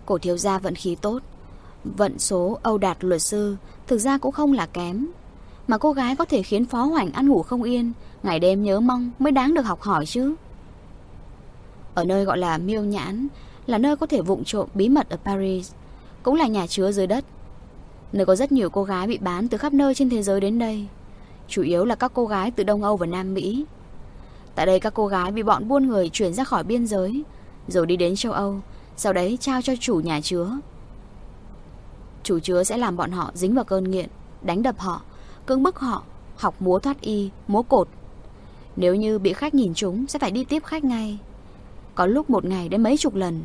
Cổ thiếu gia vận khí tốt. Vận số Âu Đạt luật sư thực ra cũng không là kém. Mà cô gái có thể khiến Phó Hoành ăn ngủ không yên, ngày đêm nhớ mong mới đáng được học hỏi chứ. Ở nơi gọi là Miêu Nhãn, là nơi có thể vụng trộm bí mật ở Paris, cũng là nhà chứa dưới đất, nơi có rất nhiều cô gái bị bán từ khắp nơi trên thế giới đến đây. Chủ yếu là các cô gái từ Đông Âu và Nam Mỹ. Tại đây các cô gái bị bọn buôn người chuyển ra khỏi biên giới, rồi đi đến châu Âu, sau đấy trao cho chủ nhà chứa. Chủ chứa sẽ làm bọn họ dính vào cơn nghiện, đánh đập họ, cưỡng bức họ, học múa thoát y, múa cột. Nếu như bị khách nhìn trúng sẽ phải đi tiếp khách ngay, có lúc một ngày đến mấy chục lần.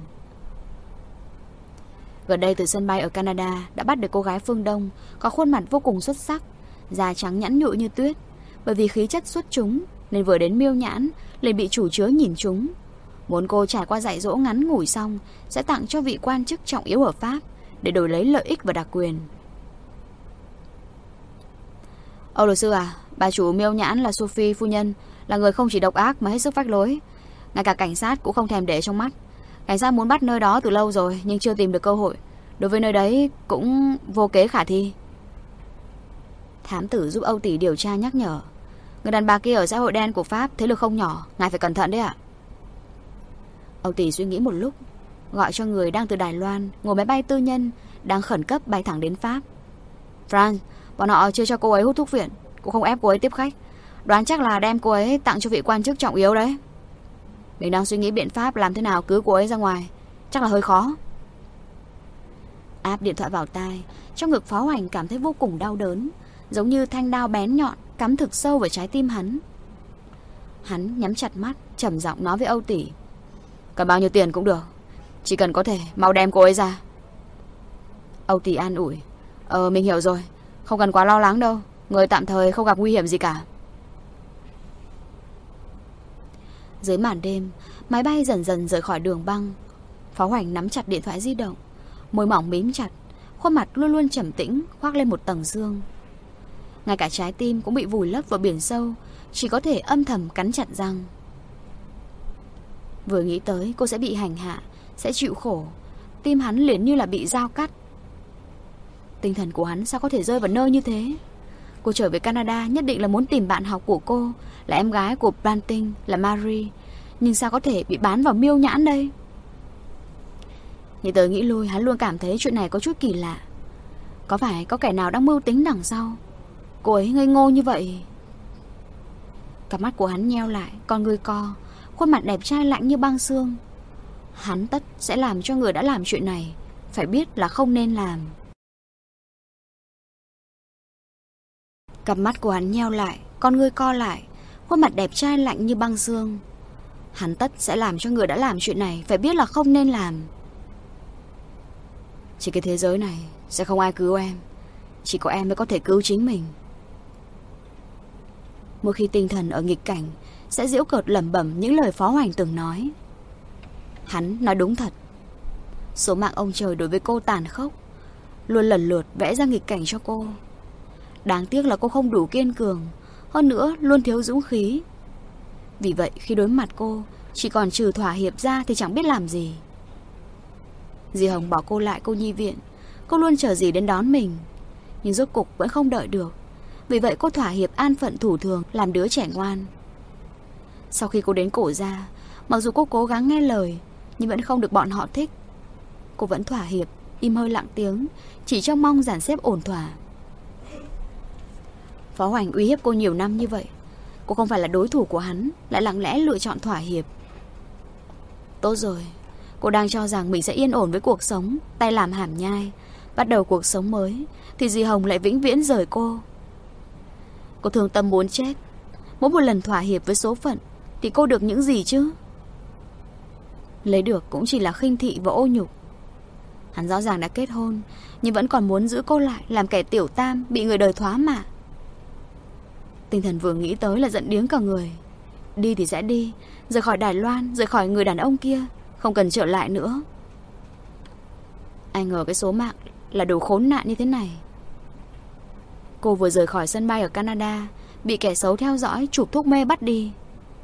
Gần đây từ sân bay ở Canada đã bắt được cô gái phương Đông có khuôn mặt vô cùng xuất sắc, da trắng nhẵn nhụi như tuyết. Bởi vì khí chất xuất chúng nên vừa đến Miêu Nhãn liền bị chủ chứa nhìn trúng. Muốn cô trải qua dạy dỗ ngắn ngủi xong sẽ tặng cho vị quan chức trọng yếu ở Pháp để đổi lấy lợi ích và đặc quyền. Âu luật sư à, bà chủ Miêu Nhãn là Sophie phu nhân, là người không chỉ độc ác mà hết sức phách lối. Ngay cả cảnh sát cũng không thèm để trong mắt. Cảnh sát muốn bắt nơi đó từ lâu rồi nhưng chưa tìm được cơ hội. Đối với nơi đấy cũng vô kế khả thi. Thám tử giúp Âu tỷ điều tra nhắc nhở. Người đàn bà kia ở xã hội đen của Pháp, thế lực không nhỏ, ngài phải cẩn thận đấy ạ. Âu tỷ suy nghĩ một lúc, gọi cho người đang từ Đài Loan ngồi máy bay tư nhân đang khẩn cấp bay thẳng đến Pháp. Franz, bọn họ chưa cho cô ấy hút thuốc viện, cũng không ép cô ấy tiếp khách. Đoán chắc là đem cô ấy tặng cho vị quan chức trọng yếu đấy. Mình đang suy nghĩ biện pháp làm thế nào cứu cô ấy ra ngoài, chắc là hơi khó. Áp điện thoại vào tai, trong ngực Phó Hoành cảm thấy vô cùng đau đớn, giống như thanh đao bén nhọn cắm thực sâu vào trái tim hắn. Hắn nhắm chặt mắt, trầm giọng nói với Âu tỷ. Cần bao nhiêu tiền cũng được, chỉ cần có thể mau đem cô ấy ra. Âu tỷ an ủi. Mình hiểu rồi, không cần quá lo lắng đâu, người tạm thời không gặp nguy hiểm gì cả. Dưới màn đêm, máy bay dần dần rời khỏi đường băng. Phó Hoành nắm chặt điện thoại di động, môi mỏng mím chặt, khuôn mặt luôn luôn trầm tĩnh, khoác lên một tầng sương. Ngay cả trái tim cũng bị vùi lấp vào biển sâu, chỉ có thể âm thầm cắn chặt răng. Vừa nghĩ tới cô sẽ bị hành hạ, sẽ chịu khổ, tim hắn liền như là bị dao cắt. Tinh thần của hắn sao có thể rơi vào nơi như thế? Cô trở về Canada nhất định là muốn tìm bạn học của cô, là em gái của Planting, là Marie. Nhưng sao có thể bị bán vào Miêu Nhãn đây? Nghĩ tới nghĩ lui, hắn luôn cảm thấy chuyện này có chút kỳ lạ. Có phải có kẻ nào đang mưu tính đằng sau? Cô ấy ngây ngô như vậy. Cặp mắt của hắn nheo lại, con người co, khuôn mặt đẹp trai lạnh như băng xương. Hắn tất sẽ làm cho người đã làm chuyện này phải biết là không nên làm. Cặp mắt của hắn nheo lại, con người co lại, khuôn mặt đẹp trai lạnh như băng xương. Hắn tất sẽ làm cho người đã làm chuyện này phải biết là không nên làm. Chỉ cái thế giới này sẽ không ai cứu em, chỉ có em mới có thể cứu chính mình. Mỗi khi tinh thần ở nghịch cảnh sẽ giễu cợt lẩm bẩm những lời Phó Hoành từng nói. Hắn nói đúng thật. Số mạng ông trời đối với cô tàn khốc, luôn lần lượt vẽ ra nghịch cảnh cho cô. Đáng tiếc là cô không đủ kiên cường, hơn nữa luôn thiếu dũng khí. Vì vậy khi đối mặt cô, chỉ còn trừ thỏa hiệp ra thì chẳng biết làm gì. Dì Hồng bỏ cô lại cô nhi viện, cô luôn chờ dì đến đón mình, nhưng rốt cục vẫn không đợi được. Vì vậy cô thỏa hiệp an phận thủ thường, làm đứa trẻ ngoan. Sau khi cô đến Cổ Gia, mặc dù cô cố gắng nghe lời nhưng vẫn không được bọn họ thích. Cô vẫn thỏa hiệp, im hơi lặng tiếng, chỉ trong mong dàn xếp ổn thỏa. Phó Hoành uy hiếp cô nhiều năm như vậy, cô không phải là đối thủ của hắn, lại lặng lẽ lựa chọn thỏa hiệp. Tốt rồi, cô đang cho rằng mình sẽ yên ổn với cuộc sống, tay làm hàm nhai, bắt đầu cuộc sống mới, thì dì Hồng lại vĩnh viễn rời cô. Cô thương tâm muốn chết. Mỗi một lần thỏa hiệp với số phận thì cô được những gì chứ? Lấy được cũng chỉ là khinh thị và ô nhục. Hắn rõ ràng đã kết hôn, nhưng vẫn còn muốn giữ cô lại, làm kẻ tiểu tam, bị người đời thoá mạ. Tinh thần vừa nghĩ tới là giận điếng cả người. Đi thì sẽ đi, rời khỏi Đài Loan, rời khỏi người đàn ông kia, không cần trở lại nữa. Ai ngờ cái số mạng là đồ khốn nạn như thế này. Cô vừa rời khỏi sân bay ở Canada, bị kẻ xấu theo dõi, chụp thuốc mê bắt đi.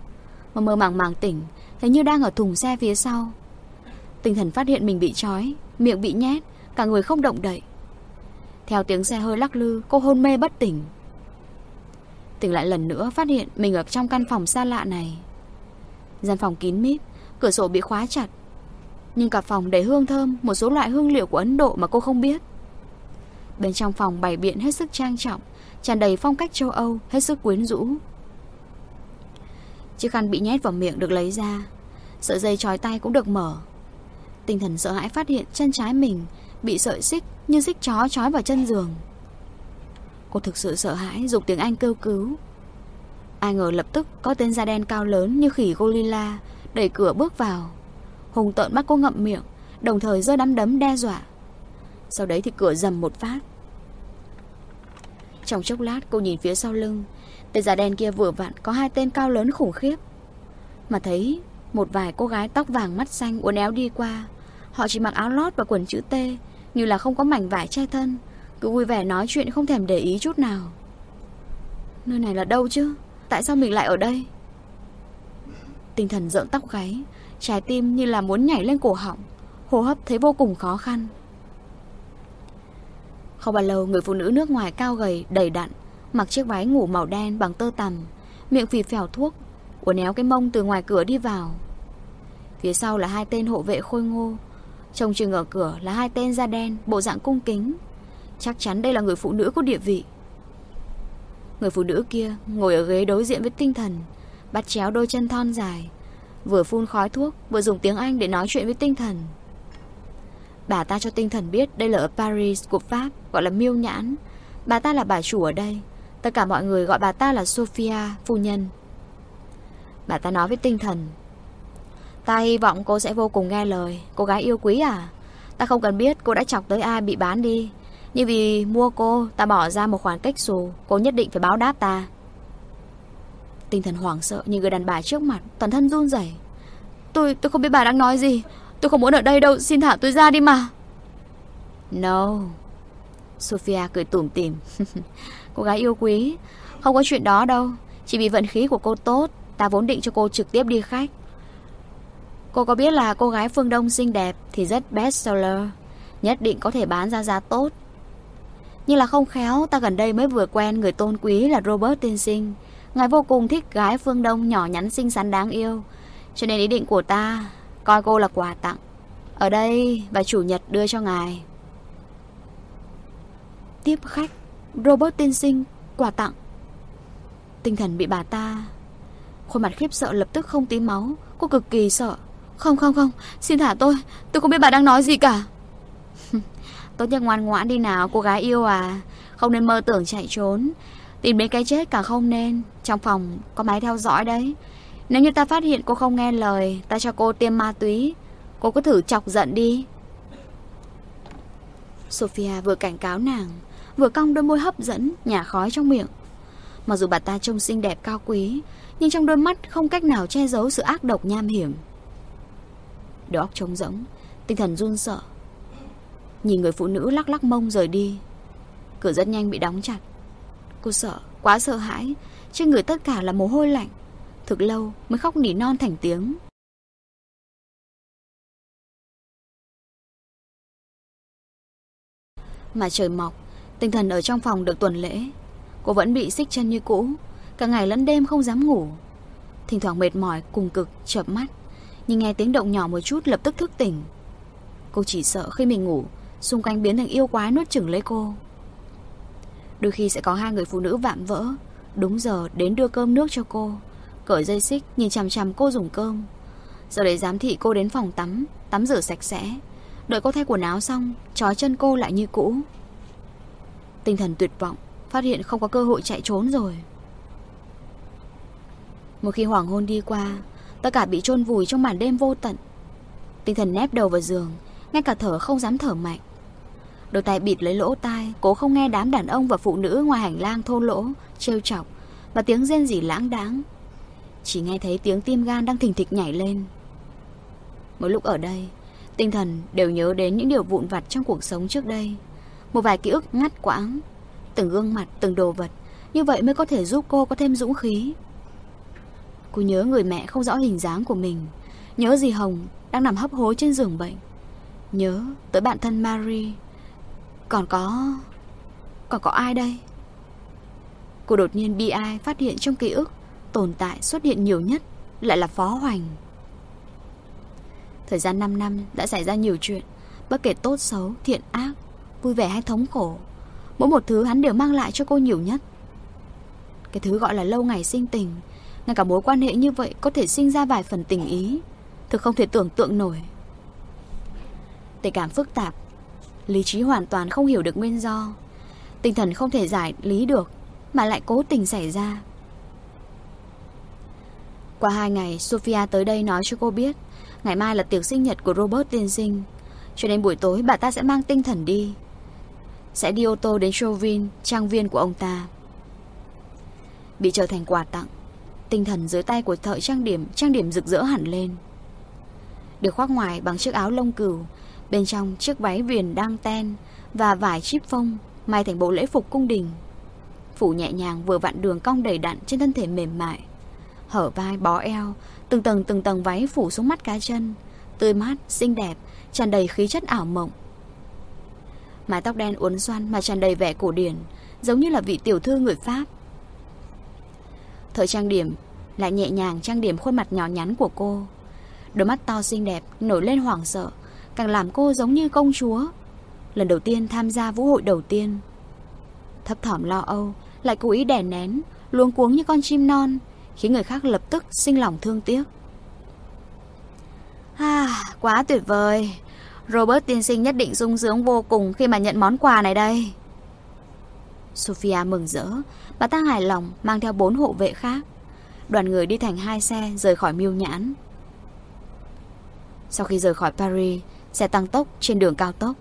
Mơ mơ màng màng tỉnh, thấy như đang ở thùng xe phía sau. Tinh thần phát hiện mình bị trói, miệng bị nhét, cả người không động đậy. Theo tiếng xe hơi lắc lư, cô hôn mê bất tỉnh. Tỉnh lại lần nữa, phát hiện mình ở trong căn phòng xa lạ này. Gian phòng kín mít, cửa sổ bị khóa chặt, nhưng cả phòng đầy hương thơm, một số loại hương liệu của Ấn Độ mà cô không biết. Bên trong phòng bày biện hết sức trang trọng, tràn đầy phong cách châu Âu, hết sức quyến rũ. Chiếc khăn bị nhét vào miệng được lấy ra, sợi dây trói tay cũng được mở. Tinh thần sợ hãi phát hiện chân trái mình bị sợi xích như xích chó trói vào chân giường. Cô thực sự sợ hãi, dục tiếng Anh kêu cứu. Ai ngờ lập tức có tên da đen cao lớn như khỉ gorilla đẩy cửa bước vào, hùng tợn bắt cô ngậm miệng, đồng thời giơ nắm đấm đe dọa. Sau đấy thì cửa rầm một phát. Trong chốc lát cô nhìn phía sau lưng, tên da đen kia vừa vặn có hai tên cao lớn khủng khiếp. Mà thấy một vài cô gái tóc vàng mắt xanh uốn éo đi qua. Họ chỉ mặc áo lót và quần chữ T, như là không có mảnh vải che thân, cứ vui vẻ nói chuyện không thèm để ý chút nào. Nơi này là đâu chứ? Tại sao mình lại ở đây? Tinh thần rợn tóc gáy, trái tim như là muốn nhảy lên cổ họng, hô hấp thấy vô cùng khó khăn. Không bao lâu, người phụ nữ nước ngoài cao gầy, đầy đặn, mặc chiếc váy ngủ màu đen bằng tơ tằm, miệng phì phèo thuốc, uốn éo cái mông từ ngoài cửa đi vào. Phía sau là hai tên hộ vệ khôi ngô, trông chừng ở cửa là hai tên da đen, bộ dạng cung kính. Chắc chắn đây là người phụ nữ có địa vị. Người phụ nữ kia ngồi ở ghế đối diện với Tinh Thần, bắt chéo đôi chân thon dài, vừa phun khói thuốc, vừa dùng tiếng Anh để nói chuyện với Tinh Thần. Bà ta cho Tinh Thần biết đây là ở Paris của Pháp, gọi là Miêu Nhãn. Bà ta là bà chủ ở đây. Tất cả mọi người gọi bà ta là Sophia, phu nhân. Bà ta nói với Tinh Thần: ta hy vọng cô sẽ vô cùng nghe lời, cô gái yêu quý à. Ta không cần biết cô đã chọc tới ai bị bán đi, nhưng vì mua cô, ta bỏ ra một khoản cách xù, cô nhất định phải báo đáp ta. Tinh Thần hoảng sợ nhìn người đàn bà trước mặt, toàn thân run rẩy. Tôi không biết bà đang nói gì. Tôi không muốn ở đây đâu, xin thả tôi ra đi mà. No. Sophia cười tủm tỉm. Cô gái yêu quý, không có chuyện đó đâu. Chỉ vì vận khí của cô tốt, ta vốn định cho cô trực tiếp đi khách. Cô có biết là cô gái phương Đông xinh đẹp thì rất bestseller, nhất định có thể bán ra giá tốt. Nhưng là không khéo, ta gần đây mới vừa quen người tôn quý là Robert tiên sinh. Ngài vô cùng thích gái phương Đông nhỏ nhắn xinh xắn đáng yêu, cho nên ý định của ta coi cô là quà tặng. Ở đây và chủ nhật đưa cho ngài. Tiếp khách, Robert tiên sinh, quà tặng. Tinh Thần bị bà ta, khuôn mặt khiếp sợ lập tức không tí máu. Cô cực kỳ sợ. Không, xin thả tôi không biết bà đang nói gì cả. Tốt nhất ngoan ngoãn đi nào cô gái yêu à. Không nên mơ tưởng chạy trốn, tìm đến cái chết càng không nên. Trong phòng có máy theo dõi đấy. Nếu như ta phát hiện cô không nghe lời, ta cho cô tiêm ma túy. Cô cứ thử chọc giận đi. Sophia vừa cảnh cáo nàng, vừa cong đôi môi hấp dẫn, nhả khói trong miệng. Mặc dù bà ta trông xinh đẹp cao quý, nhưng trong đôi mắt không cách nào che giấu sự ác độc nham hiểm. Đầu óc trống rỗng, Tinh Thần run sợ, nhìn người phụ nữ lắc lắc mông rời đi. Cửa rất nhanh bị đóng chặt. Cô sợ, quá sợ hãi, trên người tất cả là mồ hôi lạnh. Thực lâu mới khóc nỉ non thành tiếng. Mà trời mọc, Tinh Thần ở trong phòng được tuần lễ. Cô vẫn bị xích chân như cũ, cả ngày lẫn đêm không dám ngủ. Thỉnh thoảng mệt mỏi cùng cực chợp mắt, nhưng nghe tiếng động nhỏ một chút lập tức thức tỉnh. Cô chỉ sợ khi mình ngủ, xung quanh biến thành yêu quái nuốt chửng lấy cô. Đôi khi sẽ có hai người phụ nữ vạm vỡ, đúng giờ đến đưa cơm nước cho cô, cởi dây xích nhìn chằm chằm cô dùng cơm. Sau đấy giám thị cô đến phòng tắm rửa sạch sẽ. Đợi cô thay quần áo xong, trói chân cô lại như cũ. Tinh Thần tuyệt vọng, phát hiện không có cơ hội chạy trốn rồi. Một khi hoàng hôn đi qua, tất cả bị chôn vùi trong màn đêm vô tận. Tinh Thần nép đầu vào giường, ngay cả thở không dám thở mạnh. Đôi tay bịt lấy lỗ tai, cố không nghe đám đàn ông và phụ nữ ngoài hành lang thô lỗ, trêu chọc và tiếng rên rỉ lãng đãng. Chỉ nghe thấy tiếng tim gan đang thình thịch nhảy lên. Mỗi lúc ở đây, Tinh Thần đều nhớ đến những điều vụn vặt trong cuộc sống trước đây. Một vài ký ức ngắt quãng, từng gương mặt, từng đồ vật. Như vậy mới có thể giúp cô có thêm dũng khí. Cô nhớ người mẹ không rõ hình dáng của mình, nhớ dì Hồng đang nằm hấp hối trên giường bệnh, Nhớ tới bạn thân Marie. Còn có ai đây? Cô đột nhiên bi ai phát hiện trong ký ức tồn tại xuất hiện nhiều nhất lại là Phó Hoành. Thời gian 5 năm đã xảy ra nhiều chuyện, bất kể tốt xấu, thiện ác, vui vẻ hay thống khổ, mỗi một thứ hắn đều mang lại cho cô nhiều nhất. Cái thứ gọi là lâu ngày sinh tình, ngay cả mối quan hệ như vậy có thể sinh ra vài phần tình ý, thực không thể tưởng tượng nổi. Tình cảm phức tạp, lý trí hoàn toàn không hiểu được nguyên do, tinh thần không thể giải lý được, mà lại cố tình xảy ra. Qua 2 ngày, Sophia tới đây nói cho cô biết ngày mai là tiệc sinh nhật của Robert tiên sinh, cho nên buổi tối bà ta sẽ mang tinh thần đi. Sẽ đi ô tô đến Chauvin, trang viên của ông ta. Bị trở thành quà tặng, tinh thần dưới tay của thợ trang điểm rực rỡ hẳn lên. Được khoác ngoài bằng chiếc áo lông cừu, bên trong chiếc váy viền đăng ten và vải chip phông may thành bộ lễ phục cung đình. Phủ nhẹ nhàng vừa vặn đường cong đầy đặn trên thân thể mềm mại, hở vai bó eo, từng tầng váy phủ xuống mắt cá chân, tươi mát, xinh đẹp, tràn đầy khí chất ảo mộng. Mái tóc đen uốn xoăn mà tràn đầy vẻ cổ điển, giống như là vị tiểu thư người Pháp. Thợ trang điểm lại nhẹ nhàng trang điểm khuôn mặt nhỏ nhắn của cô. Đôi mắt to xinh đẹp nổi lên hoảng sợ, càng làm cô giống như công chúa lần đầu tiên tham gia vũ hội đầu tiên. Thấp thỏm lo âu, lại cố ý đè nén, luống cuống như con chim non, khiến người khác lập tức sinh lòng thương tiếc. Quá tuyệt vời. Robert tiên sinh nhất định sung sướng vô cùng khi mà nhận món quà này đây. Sophia mừng rỡ, bà ta hài lòng mang theo 4 hộ vệ khác. Đoàn người đi thành 2 xe rời khỏi Miêu Nhãn. Sau khi rời khỏi Paris, xe tăng tốc trên đường cao tốc.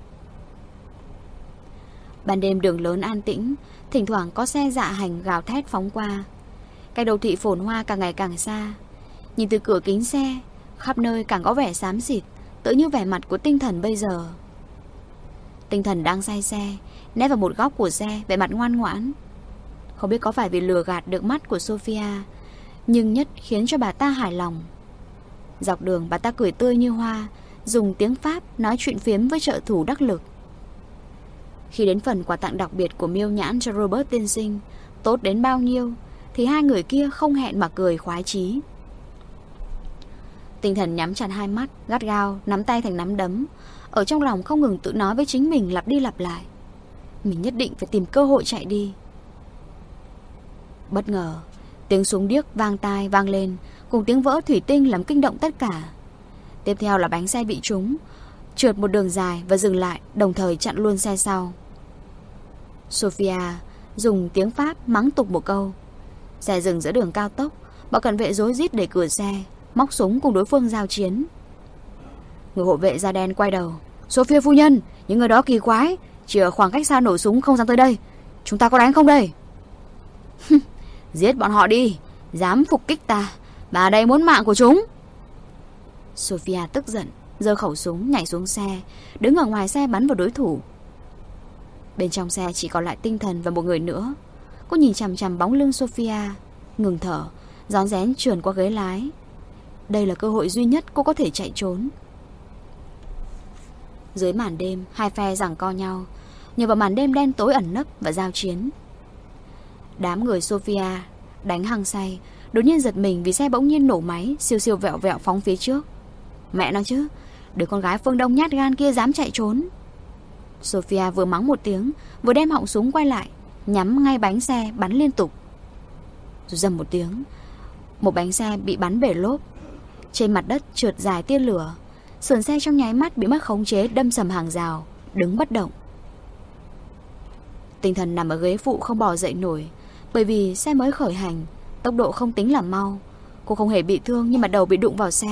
Ban đêm đường lớn an tĩnh, thỉnh thoảng có xe dạ hành gào thét phóng qua. Cái đô thị phồn hoa càng ngày càng xa. Nhìn từ cửa kính xe, khắp nơi càng có vẻ xám xịt, tựa như vẻ mặt của tinh thần bây giờ. Tinh thần đang say xe, nép vào một góc của xe, vẻ mặt ngoan ngoãn. Không biết có phải vì lừa gạt được mắt của Sophia, nhưng nhất khiến cho bà ta hài lòng. Dọc đường bà ta cười tươi như hoa, dùng tiếng Pháp nói chuyện phiếm với trợ thủ đắc lực. Khi đến phần quà tặng đặc biệt của Miêu Nhãn cho Robert tiên sinh, tốt đến bao nhiêu, thì hai người kia không hẹn mà cười khoái chí. Tinh thần nhắm chặt hai mắt, gắt gao, nắm tay thành nắm đấm, ở trong lòng không ngừng tự nói với chính mình lặp đi lặp lại. Mình nhất định phải tìm cơ hội chạy đi. Bất ngờ, tiếng súng điếc vang tai vang lên, cùng tiếng vỡ thủy tinh làm kinh động tất cả. Tiếp theo là bánh xe bị trúng, trượt một đường dài và dừng lại, đồng thời chặn luôn xe sau. Sophia dùng tiếng Pháp mắng tục một câu. Xe dừng giữa đường cao tốc, bọn cận vệ rối rít đẩy cửa xe, móc súng cùng đối phương giao chiến. Người hộ vệ da đen quay đầu. Sophia phu nhân, những người đó kỳ quái, chỉ ở khoảng cách xa nổ súng không dám tới đây. Chúng ta có đánh không đây? Giết bọn họ đi, dám phục kích ta, bà đây muốn mạng của chúng. Sophia tức giận, giơ khẩu súng nhảy xuống xe, đứng ở ngoài xe bắn vào đối thủ. Bên trong xe chỉ còn lại tinh thần và một người nữa. Cô nhìn chằm chằm bóng lưng Sophia, ngừng thở, rón rén trườn qua ghế lái. Đây là cơ hội duy nhất cô có thể chạy trốn. Dưới màn đêm, hai phe giằng co nhau, nhờ vào màn đêm đen tối ẩn nấp và giao chiến. Đám người Sophia đánh hăng say, đột nhiên giật mình vì xe bỗng nhiên nổ máy, siêu siêu vẹo vẹo phóng phía trước. Mẹ nó chứ, đứa con gái phương Đông nhát gan kia dám chạy trốn. Sophia vừa mắng một tiếng, vừa đem họng súng quay lại, nhắm ngay bánh xe bắn liên tục. Rồi dầm một tiếng, một bánh xe bị bắn bể lốp. Trên mặt đất trượt dài tia lửa, sườn xe trong nháy mắt bị mất khống chế, đâm sầm hàng rào, đứng bất động. Tinh thần nằm ở ghế phụ không bò dậy nổi, bởi vì xe mới khởi hành, tốc độ không tính là mau. Cô không hề bị thương nhưng mà đầu bị đụng vào xe.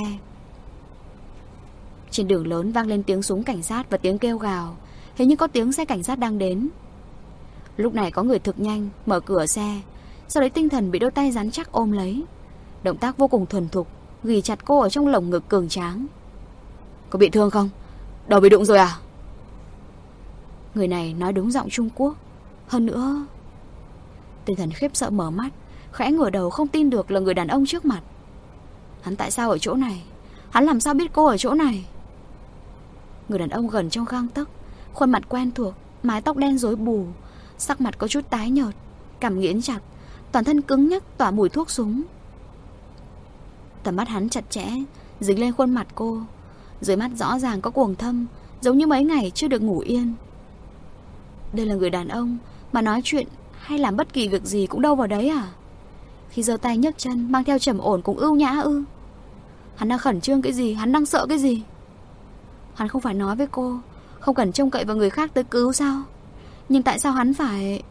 Trên đường lớn vang lên tiếng súng cảnh sát và tiếng kêu gào, hình như có tiếng xe cảnh sát đang đến. Lúc này có người thực nhanh mở cửa xe, sau đấy tinh thần bị đôi tay rắn chắc ôm lấy. Động tác vô cùng thuần thục, ghì chặt cô ở trong lồng ngực cường tráng. Có bị thương không? Đầu bị đụng rồi à? Người này nói đúng giọng Trung Quốc. Hơn nữa, tinh thần khiếp sợ mở mắt, khẽ ngửa đầu không tin được là người đàn ông trước mặt. Hắn tại sao ở chỗ này? Hắn làm sao biết cô ở chỗ này? Người đàn ông gần trong gang tấc, khuôn mặt quen thuộc, mái tóc đen rối bù, sắc mặt có chút tái nhợt, cằm nghiến chặt, toàn thân cứng nhắc tỏa mùi thuốc súng. Tầm mắt hắn chặt chẽ dính lên khuôn mặt cô, dưới mắt rõ ràng có quầng thâm, giống như mấy ngày chưa được ngủ yên. Đây là người đàn ông mà nói chuyện hay làm bất kỳ việc gì cũng đâu vào đấy à? Khi giơ tay nhấc chân mang theo trầm ổn cũng ưu nhã ư? Hắn đang khẩn trương cái gì? Hắn đang sợ cái gì? Hắn không phải nói với cô không cần trông cậy vào người khác tới cứu sao? Nhưng tại sao hắn phải...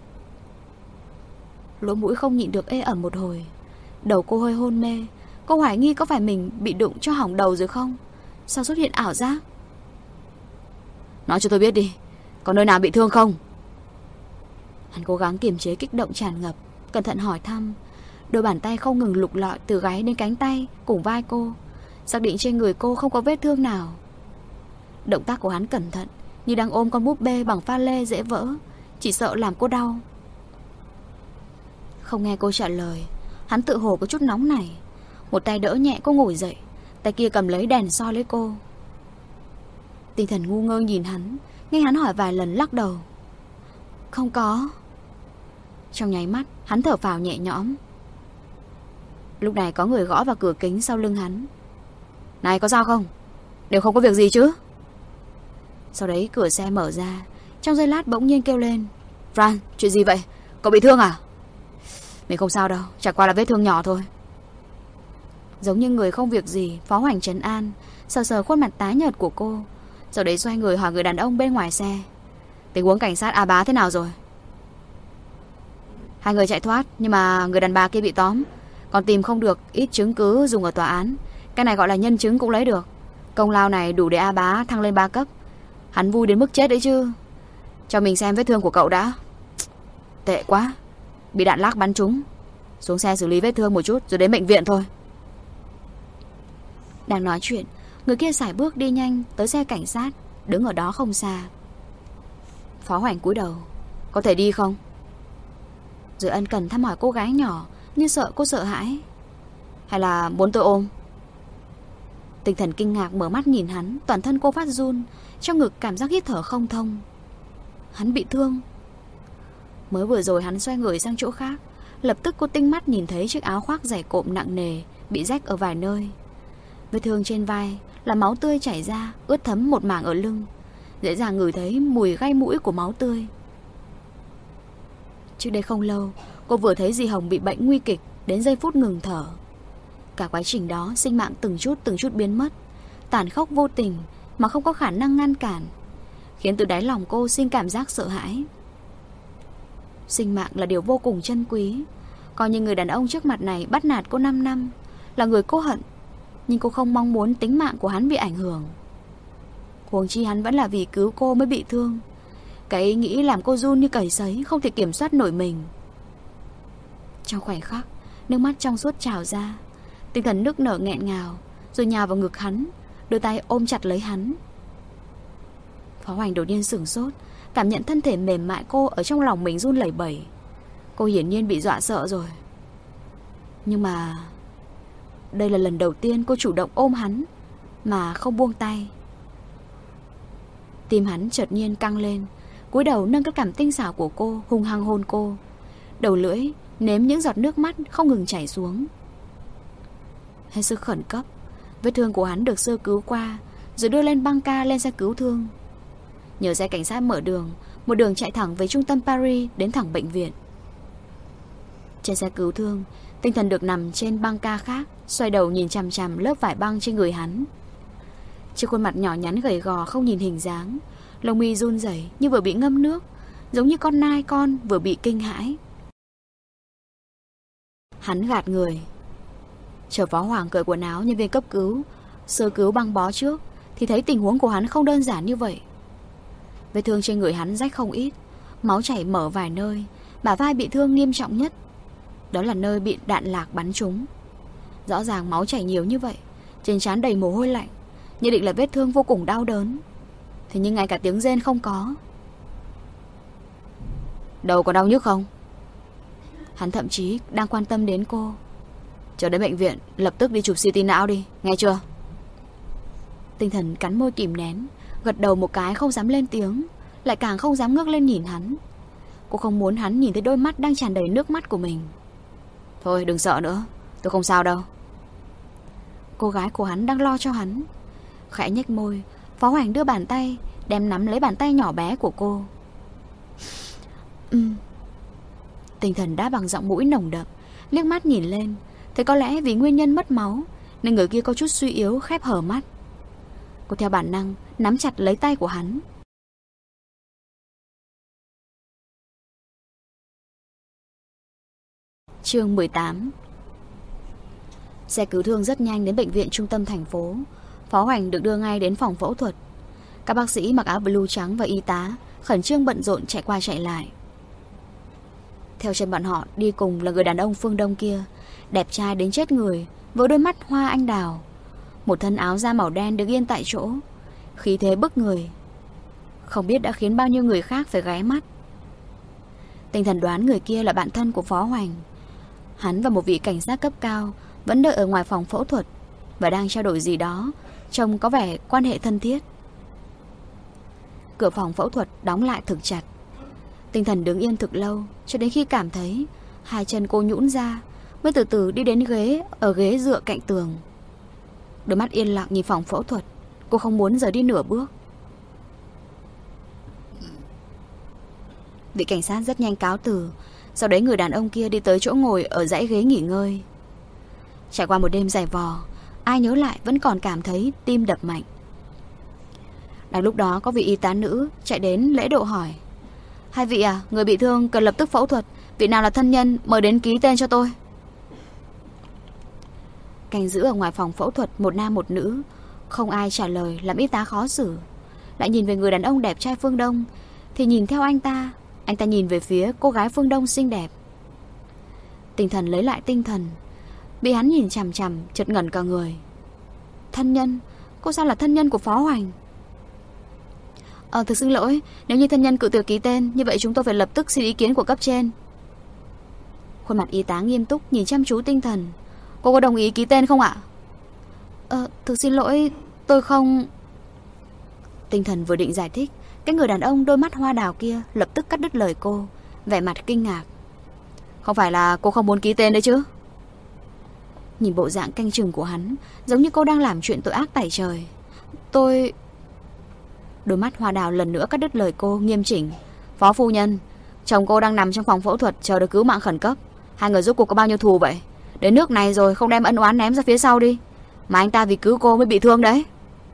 Lỗ mũi không nhịn được ê ẩm một hồi. Đầu cô hơi hôn mê. Cô hoài nghi có phải mình bị đụng cho hỏng đầu rồi không? Sao xuất hiện ảo giác? Nói cho tôi biết đi, có nơi nào bị thương không? Hắn cố gắng kiềm chế kích động tràn ngập, cẩn thận hỏi thăm. Đôi bàn tay không ngừng lục lọi từ gáy đến cánh tay cùng vai cô, xác định trên người cô không có vết thương nào. Động tác của hắn cẩn thận, như đang ôm con búp bê bằng pha lê dễ vỡ, chỉ sợ làm cô đau. Không nghe cô trả lời, hắn tự hồ có chút nóng này. Một tay đỡ nhẹ cô ngồi dậy, tay kia cầm lấy đèn soi lấy cô. Tinh thần ngu ngơ nhìn hắn, nghe hắn hỏi vài lần lắc đầu. Không có. Trong nháy mắt hắn thở phào nhẹ nhõm. Lúc này có người gõ vào cửa kính sau lưng hắn. Này, có sao không? Đều không có việc gì chứ? Sau đấy cửa xe mở ra. Trong giây lát bỗng nhiên kêu lên. Fran, chuyện gì vậy? Cậu bị thương à? Mình không sao đâu, chẳng qua là vết thương nhỏ thôi. Giống như người không việc gì, Phó Hoành trấn an, sờ sờ khuôn mặt tái nhợt của cô. Sau đấy xoay người hỏi người đàn ông bên ngoài xe. Tình huống cảnh sát A Bá thế nào rồi? 2 người chạy thoát, nhưng mà người đàn bà kia bị tóm. Còn tìm không được ít chứng cứ dùng ở tòa án. Cái này gọi là nhân chứng cũng lấy được. Công lao này đủ để A Bá thăng lên 3 cấp. Hắn vui đến mức chết đấy chứ. Cho mình xem vết thương của cậu đã. Tệ quá, bị đạn lác bắn trúng. Xuống xe xử lý vết thương một chút rồi đến bệnh viện thôi. Đang nói chuyện, người kia sải bước đi nhanh tới xe cảnh sát, đứng ở đó không xa. Phó Hoành cúi đầu. Có thể đi không? Rồi ân cần thăm hỏi cô gái nhỏ, như sợ cô sợ hãi. Hay là muốn tôi ôm? Tinh thần kinh ngạc mở mắt nhìn hắn, toàn thân cô phát run, trong ngực cảm giác hít thở không thông. Hắn bị thương. Mới vừa rồi hắn xoay người sang chỗ khác, lập tức cô tinh mắt nhìn thấy chiếc áo khoác dày cộm nặng nề bị rách ở vài nơi. Vết thương trên vai là máu tươi chảy ra, ướt thấm một mảng ở lưng. Dễ dàng ngửi thấy mùi gai mũi của máu tươi. Trước đây không lâu, cô vừa thấy dì Hồng bị bệnh nguy kịch, đến giây phút ngừng thở. Cả quá trình đó sinh mạng từng chút biến mất, tàn khốc vô tình mà không có khả năng ngăn cản, khiến từ đáy lòng cô sinh cảm giác sợ hãi. Sinh mạng là điều vô cùng chân quý. Coi như người đàn ông trước mặt này bắt nạt cô 5 năm, là người cô hận, nhưng cô không mong muốn tính mạng của hắn bị ảnh hưởng. Huống chi hắn vẫn là vì cứu cô mới bị thương. Cái ý nghĩ làm cô run như cầy sấy, không thể kiểm soát nổi mình. Trong khoảnh khắc, nước mắt trong suốt trào ra. Tinh thần nức nở nghẹn ngào, rồi nhào vào ngực hắn, đưa tay ôm chặt lấy hắn. Phó Hoành đột nhiên sửng sốt, cảm nhận thân thể mềm mại cô ở trong lòng mình run lẩy bẩy. Cô hiển nhiên bị dọa sợ rồi. Nhưng mà đây là lần đầu tiên cô chủ động ôm hắn mà không buông tay. Tim hắn chợt nhiên căng lên, cúi đầu nâng cái cằm tinh xảo của cô, hung hăng hôn cô. Đầu lưỡi nếm những giọt nước mắt không ngừng chảy xuống. Hết sức khẩn cấp, vết thương của hắn được sơ cứu qua, rồi đưa lên băng ca lên xe cứu thương. Nhờ xe cảnh sát mở đường, một đường chạy thẳng về trung tâm Paris, đến thẳng bệnh viện. Trên xe cứu thương, tinh thần được nằm trên băng ca khác, xoay đầu nhìn chằm chằm lớp vải băng trên người hắn. Trên khuôn mặt nhỏ nhắn gầy gò không nhìn hình dáng, lông mi run rẩy như vừa bị ngâm nước, giống như con nai con vừa bị kinh hãi. Hắn gạt người. Chờ Phó Hoàng cởi quần áo nhân viên cấp cứu, sơ cứu băng bó trước, thì thấy tình huống của hắn không đơn giản như vậy. Vết thương trên người hắn rách không ít, máu chảy mở vài nơi, bả vai bị thương nghiêm trọng nhất. Đó là nơi bị đạn lạc bắn trúng. Rõ ràng máu chảy nhiều như vậy, trên trán đầy mồ hôi lạnh, nhất định là vết thương vô cùng đau đớn. Thế nhưng ngay cả tiếng rên không có. Đầu có đau nhức không? Hắn thậm chí đang quan tâm đến cô. Chờ đến bệnh viện, lập tức đi chụp CT não đi, nghe chưa? Tinh thần cắn môi kìm nén, Gật đầu một cái không dám lên tiếng, lại càng không dám ngước lên nhìn hắn. Cô không muốn hắn nhìn thấy đôi mắt đang tràn đầy nước mắt của mình. Thôi đừng sợ nữa, tôi không sao đâu. Cô gái của hắn đang lo cho hắn. Khẽ nhếch môi, Phó Hoành đưa bàn tay đem nắm lấy bàn tay nhỏ bé của cô. Tinh Thần đáp bằng giọng mũi nồng đậm, liếc mắt nhìn lên, thấy có lẽ vì nguyên nhân mất máu nên người kia có chút suy yếu, khép hờ mắt. Cô theo bản năng nắm chặt lấy tay của hắn. Chương 18. Xe cứu thương rất nhanh đến bệnh viện trung tâm thành phố. Phó Hoành được đưa ngay đến phòng phẫu thuật. Các bác sĩ mặc áo blue trắng và y tá khẩn trương bận rộn chạy qua chạy lại. Theo chân bọn họ đi cùng là người đàn ông phương Đông kia, đẹp trai đến chết người, với đôi mắt hoa anh đào, một thân áo da màu đen đứng yên tại chỗ, khí thế bức người, không biết đã khiến bao nhiêu người khác phải ghé mắt. Tinh Thần đoán người kia là bạn thân của Phó Hoành. Hắn và một vị cảnh sát cấp cao vẫn đợi ở ngoài phòng phẫu thuật và đang trao đổi gì đó, trông có vẻ quan hệ thân thiết. Cửa phòng phẫu thuật đóng lại thực chặt. Tinh Thần đứng yên thực lâu, cho đến khi cảm thấy hai chân cô nhũn ra, mới từ từ đi đến ghế dựa cạnh tường. Đôi mắt yên lặng nhìn phòng phẫu thuật. Cô không muốn rời đi nửa bước. Vị cảnh sát rất nhanh cáo từ. Sau đấy người đàn ông kia đi tới chỗ ngồi ở dãy ghế nghỉ ngơi. Trải qua một đêm dày vò, ai nhớ lại vẫn còn cảm thấy tim đập mạnh. Đang lúc đó có vị y tá nữ chạy đến lễ độ hỏi: hai vị à, người bị thương cần lập tức phẫu thuật, vị nào là thân nhân mời đến ký tên cho tôi. Canh giữ ở ngoài phòng phẫu thuật một nam một nữ, không ai trả lời làm y tá khó xử. Lại nhìn về người đàn ông đẹp trai phương Đông thì nhìn theo anh ta nhìn về phía cô gái phương Đông xinh đẹp. Tinh Thần lấy lại tinh thần, bị hắn nhìn chằm chằm chợt ngẩn cả người. Thân nhân? Cô sao là thân nhân của Phó Hoành? Thực xin lỗi, nếu như thân nhân cự tuyệt ký tên, như vậy chúng tôi phải lập tức xin ý kiến của cấp trên. Khuôn mặt y tá nghiêm túc nhìn chăm chú Tinh Thần. Cô có đồng ý ký tên không ạ? Thực xin lỗi, tôi không... Tinh Thần vừa định giải thích, cái người đàn ông đôi mắt hoa đào kia lập tức cắt đứt lời cô, vẻ mặt kinh ngạc. Không phải là cô không muốn ký tên đấy chứ? Nhìn bộ dạng canh chừng của hắn, giống như cô đang làm chuyện tội ác tày trời. Tôi... Đôi mắt hoa đào lần nữa cắt đứt lời cô, nghiêm chỉnh. Phó phu nhân, chồng cô đang nằm trong phòng phẫu thuật chờ được cứu mạng khẩn cấp. Hai người rốt cuộc có bao nhiêu thù vậy? Đến nước này rồi không đem ân oán ném ra phía sau đi. Mà anh ta vì cứu cô mới bị thương đấy.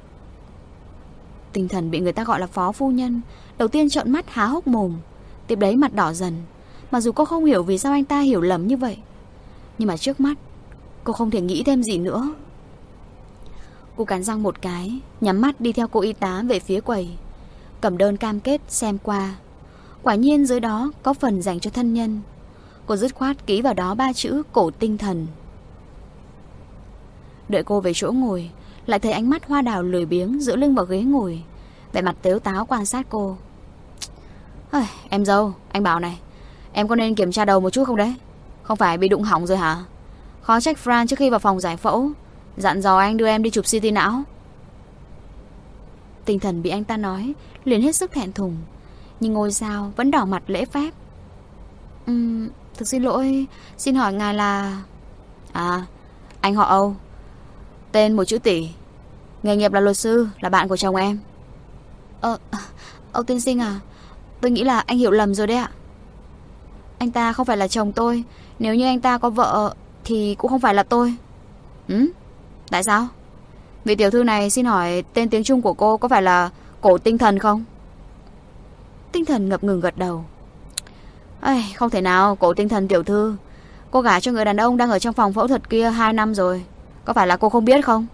Tinh Thần bị người ta gọi là phó phu nhân, đầu tiên trợn mắt há hốc mồm, tiếp đấy mặt đỏ dần. Mặc dù cô không hiểu vì sao anh ta hiểu lầm như vậy, nhưng mà trước mắt cô không thể nghĩ thêm gì nữa. Cô cắn răng một cái, nhắm mắt đi theo cô y tá về phía quầy, cầm đơn cam kết xem qua. Quả nhiên dưới đó có phần dành cho thân nhân. Cô dứt khoát ký vào đó 3 chữ Cổ Tinh Thần. Đợi cô về chỗ ngồi, lại thấy ánh mắt hoa đào lười biếng dựa lưng vào ghế ngồi, vẻ mặt tếu táo quan sát cô. Em dâu, anh bảo này, em có nên kiểm tra đầu một chút không đấy? Không phải bị đụng hỏng rồi hả? Khó trách Fran trước khi vào phòng giải phẫu dặn dò anh đưa em đi chụp CT não. Tinh Thần bị anh ta nói liền hết sức thẹn thùng, nhưng ngôi sao vẫn đỏ mặt lễ phép. Thực xin lỗi, xin hỏi ngài là... Anh họ Âu, tên một chữ Tỷ, nghề nghiệp là luật sư, là bạn của chồng em. Âu tiên sinh à, tôi nghĩ là anh hiểu lầm rồi đấy ạ. Anh ta không phải là chồng tôi. Nếu như anh ta có vợ thì cũng không phải là tôi. Tại sao? Vị tiểu thư này xin hỏi tên tiếng Trung của cô có phải là Cổ Tinh Thần không? Tinh Thần ngập ngừng gật đầu. Không thể nào, Cổ Tinh Thần tiểu thư, cô gả cho người đàn ông đang ở trong phòng phẫu thuật kia 2 năm rồi. Có phải là cô không biết không?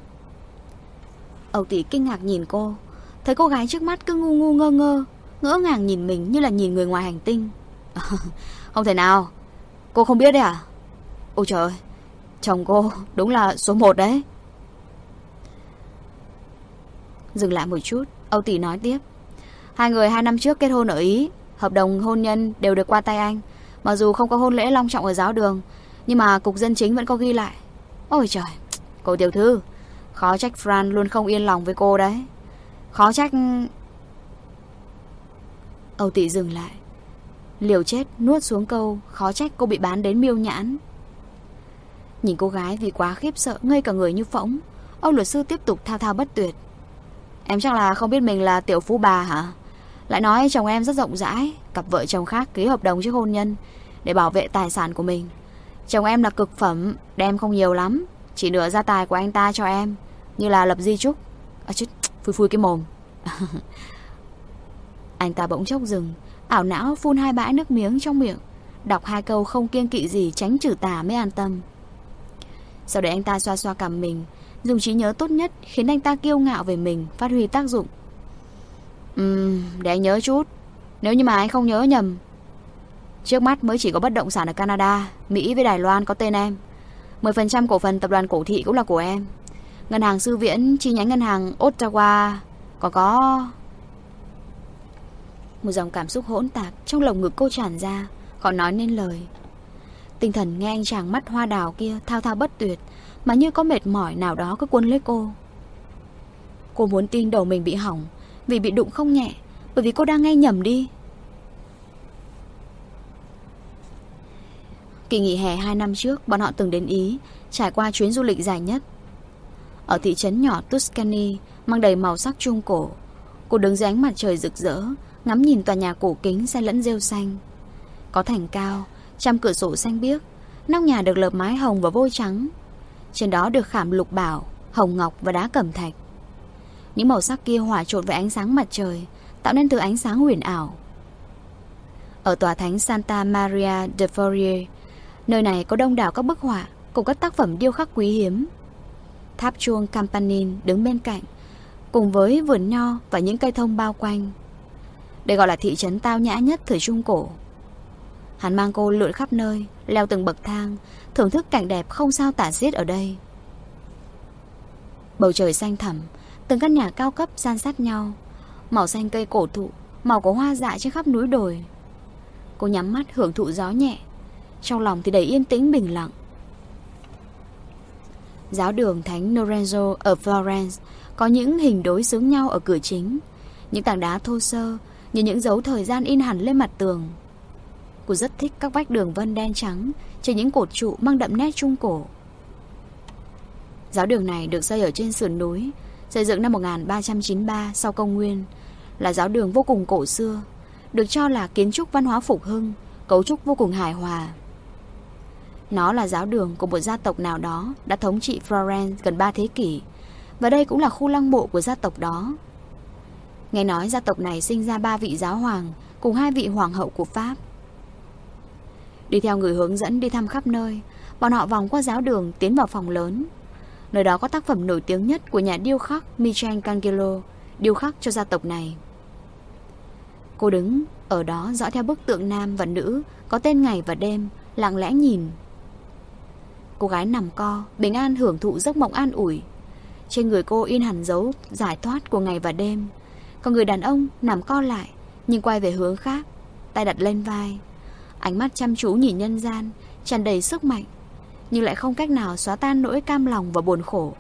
Âu Tỷ kinh ngạc nhìn cô, thấy cô gái trước mắt cứ ngu ngu ngơ ngơ, ngỡ ngàng nhìn mình như là nhìn người ngoài hành tinh. Không thể nào, cô không biết đấy à? Ôi trời ơi, chồng cô đúng là số 1 đấy. Dừng lại một chút, Âu Tỷ nói tiếp. Hai người 2 năm trước kết hôn ở Ý, hợp đồng hôn nhân đều được qua tay anh. Mặc dù không có hôn lễ long trọng ở giáo đường, nhưng mà cục dân chính vẫn có ghi lại. Ôi trời, cô tiểu thư, khó trách Fran luôn không yên lòng với cô đấy. Khó trách... Âu Tị dừng lại, liều chết nuốt xuống câu khó trách cô bị bán đến Miêu Nhãn. Nhìn cô gái vì quá khiếp sợ ngây cả người như phỗng, Âu luật sư tiếp tục thao thao bất tuyệt. Em chắc là không biết mình là tiểu phú bà hả? Lại nói chồng em rất rộng rãi, cặp vợ chồng khác ký hợp đồng trước hôn nhân để bảo vệ tài sản của mình. Chồng em là cực phẩm, đem không nhiều lắm, chỉ nửa gia tài của anh ta cho em, như là lập di chúc. Chết, phui cái mồm. Anh ta bỗng chốc dừng, ảo não phun 2 bãi nước miếng trong miệng, đọc 2 câu không kiêng kỵ gì tránh trừ tà mới an tâm. Sau đấy anh ta xoa xoa cằm mình, dùng trí nhớ tốt nhất khiến anh ta kiêu ngạo về mình phát huy tác dụng. Để anh nhớ chút. Nếu như mà anh không nhớ nhầm, trước mắt mới chỉ có bất động sản ở Canada, Mỹ với Đài Loan có tên em. 10% cổ phần tập đoàn Cổ Thị cũng là của em. Ngân hàng Sư Viễn chi nhánh ngân hàng Ottawa còn có... Một dòng cảm xúc hỗn tạp trong lồng ngực cô tràn ra, khó nói nên lời. Tinh thần nghe anh chàng mắt hoa đào kia thao thao bất tuyệt, mà như có mệt mỏi nào đó cứ cuốn lấy cô. Cô muốn tin đầu mình bị hỏng vì bị đụng không nhẹ, bởi vì cô đang nghe nhầm đi. Kỳ nghỉ hè 2 năm trước, bọn họ từng đến Ý, trải qua chuyến du lịch dài nhất. Ở thị trấn nhỏ Tuscany mang đầy màu sắc Trung Cổ, cô đứng dưới ánh mặt trời rực rỡ, ngắm nhìn tòa nhà cổ kính xen lẫn rêu xanh. Có thành cao, trăm cửa sổ xanh biếc, nóc nhà được lợp mái hồng và vôi trắng. Trên đó được khảm lục bảo, hồng ngọc và đá cẩm thạch. Những màu sắc kia hòa trộn với ánh sáng mặt trời, tạo nên thứ ánh sáng huyền ảo. Ở tòa thánh Santa Maria de Fourier, nơi này có đông đảo các bức họa cùng các tác phẩm điêu khắc quý hiếm. Tháp chuông Campanile đứng bên cạnh, cùng với vườn nho và những cây thông bao quanh. Đây gọi là thị trấn tao nhã nhất thời Trung Cổ. Hắn mang cô lượn khắp nơi, leo từng bậc thang, thưởng thức cảnh đẹp không sao tả xiết ở đây. Bầu trời xanh thẳm, từng căn nhà cao cấp san sát nhau, màu xanh cây cổ thụ, màu của hoa dại trên khắp núi đồi. Cô nhắm mắt hưởng thụ gió nhẹ, trong lòng thì đầy yên tĩnh bình lặng. Giáo đường Thánh Lorenzo ở Florence có những hình đối xứng nhau ở cửa chính, những tảng đá thô sơ như những dấu thời gian in hẳn lên mặt tường. Cô rất thích các vách đường vân đen trắng trên những cột trụ mang đậm nét Trung Cổ. Giáo đường này được xây ở trên sườn núi, xây dựng năm 1393 sau công nguyên, là giáo đường vô cùng cổ xưa, được cho là kiến trúc văn hóa phục hưng, cấu trúc vô cùng hài hòa. Nó là giáo đường của một gia tộc nào đó đã thống trị Florence gần 3 thế kỷ, và đây cũng là khu lăng mộ của gia tộc đó. Nghe nói gia tộc này sinh ra 3 vị giáo hoàng cùng 2 vị hoàng hậu của Pháp. Đi theo người hướng dẫn đi thăm khắp nơi, bọn họ vòng qua giáo đường tiến vào phòng lớn. Nơi đó có tác phẩm nổi tiếng nhất của nhà điêu khắc Michelangelo điêu khắc cho gia tộc này. Cô đứng ở đó dõi theo bức tượng nam và nữ có tên ngày và đêm, lặng lẽ nhìn. Cô gái nằm co, bình an hưởng thụ giấc mộng an ủi. Trên người cô in hẳn dấu giải thoát của ngày và đêm. Còn người đàn ông nằm co lại, nhưng quay về hướng khác, tay đặt lên vai, ánh mắt chăm chú nhìn nhân gian, tràn đầy sức mạnh, nhưng lại không cách nào xóa tan nỗi cam lòng và buồn khổ.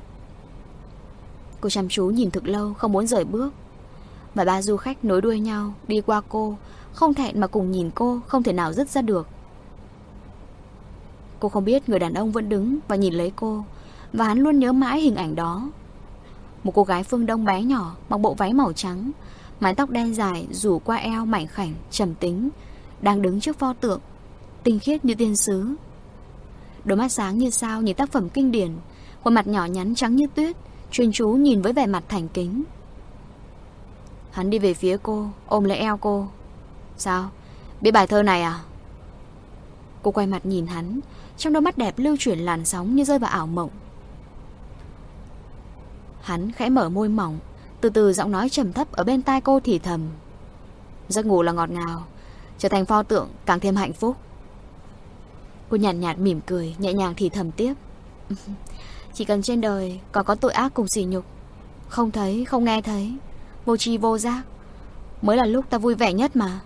Cô chăm chú nhìn thực lâu, không muốn rời bước. Và 3 du khách nối đuôi nhau đi qua cô, không thẹn mà cùng nhìn cô, không thể nào dứt ra được. Cô không biết người đàn ông vẫn đứng và nhìn lấy cô, và hắn luôn nhớ mãi hình ảnh đó. Một cô gái phương Đông bé nhỏ, mặc bộ váy màu trắng, mái tóc đen dài rủ qua eo mảnh khảnh, trầm tính, đang đứng trước pho tượng, tinh khiết như tiên sứ. Đôi mắt sáng như sao nhìn tác phẩm kinh điển, khuôn mặt nhỏ nhắn trắng như tuyết, chuyên chú nhìn với vẻ mặt thành kính. Hắn đi về phía cô, ôm lấy eo cô. Sao? Biết bài thơ này à? Cô quay mặt nhìn hắn, trong đôi mắt đẹp lưu chuyển làn sóng như rơi vào ảo mộng. Hắn khẽ mở môi mỏng, từ từ giọng nói trầm thấp ở bên tai cô thì thầm. Giấc ngủ là ngọt ngào, trở thành pho tượng càng thêm hạnh phúc. Cô nhàn nhạt mỉm cười, nhẹ nhàng thì thầm tiếp. Chỉ cần trên đời còn có tội ác cùng sỉ nhục, không thấy, không nghe thấy, vô tri vô giác, mới là lúc ta vui vẻ nhất mà.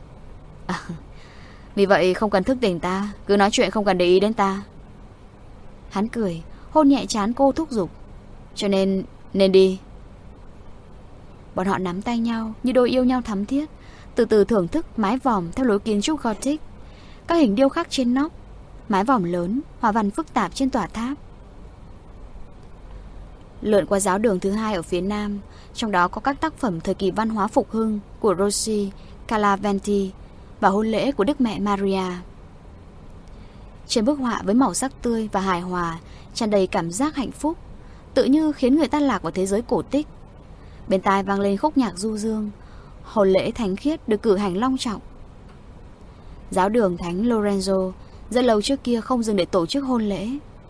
Vì vậy không cần thức tỉnh ta, cứ nói chuyện không cần để ý đến ta. Hắn cười, hôn nhẹ trán cô thúc giục. Cho nên đi. Bọn họ nắm tay nhau như đôi yêu nhau thắm thiết, từ từ thưởng thức mái vòm theo lối kiến trúc Gothic, các hình điêu khắc trên nóc, mái vòm lớn, hoa văn phức tạp trên tòa tháp. Lượn qua giáo đường thứ hai ở phía nam, trong đó có các tác phẩm thời kỳ văn hóa phục hưng của Rossi, Calaventi và hôn lễ của Đức Mẹ Maria. Trên bức họa với màu sắc tươi và hài hòa, tràn đầy cảm giác hạnh phúc, tự như khiến người ta lạc vào thế giới cổ tích. Bên tai vang lên khúc nhạc du dương. Hôn lễ thánh khiết được cử hành long trọng. Giáo đường Thánh Lorenzo rất lâu trước kia không dừng để tổ chức hôn lễ.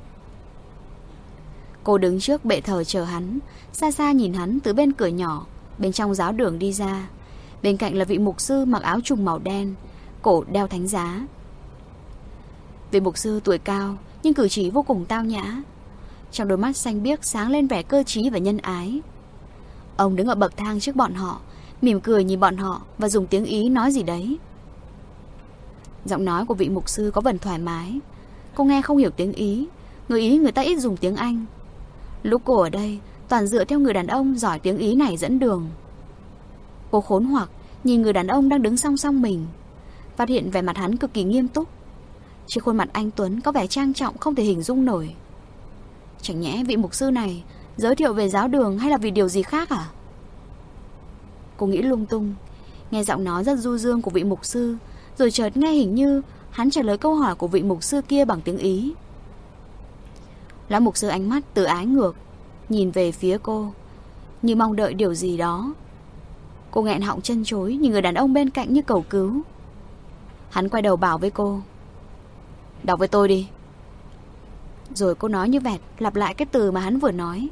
Cô đứng trước bệ thờ chờ hắn, xa xa nhìn hắn từ bên cửa nhỏ bên trong giáo đường đi ra. Bên cạnh là vị mục sư mặc áo trùng màu đen, cổ đeo thánh giá. Vị mục sư tuổi cao nhưng cử chỉ vô cùng tao nhã, trong đôi mắt xanh biếc sáng lên vẻ cơ trí và nhân ái. Ông đứng ở bậc thang trước bọn họ, mỉm cười nhìn bọn họ và dùng tiếng Ý nói gì đấy. Giọng nói của vị mục sư có phần thoải mái. Cô nghe không hiểu tiếng Ý. Người Ý người ta ít dùng tiếng Anh. Lúc cô ở đây toàn dựa theo người đàn ông giỏi tiếng Ý này dẫn đường. Cô khốn hoặc nhìn người đàn ông đang đứng song song mình, phát hiện vẻ mặt hắn cực kỳ nghiêm túc. Trên khuôn mặt anh tuấn có vẻ trang trọng không thể hình dung nổi. Chẳng nhẽ vị mục sư này giới thiệu về giáo đường hay là vì điều gì khác à? Cô nghĩ lung tung, nghe giọng nói rất du dương của vị mục sư, rồi chợt nghe hình như hắn trả lời câu hỏi của vị mục sư kia bằng tiếng Ý. Lão mục sư ánh mắt từ ái ngược, nhìn về phía cô, như mong đợi điều gì đó. Cô nghẹn họng chân chối, nhìn người đàn ông bên cạnh như cầu cứu. Hắn quay đầu bảo với cô, đọc với tôi đi. Rồi cô nói như vẹt, lặp lại cái từ mà hắn vừa nói.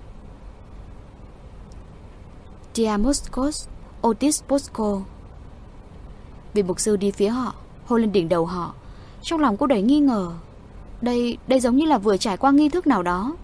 Diamoscos Otis Bosco. Vị mục sư đi phía họ, hôn lên đỉnh đầu họ. Trong lòng cô đầy nghi ngờ. Đây giống như là vừa trải qua nghi thức nào đó.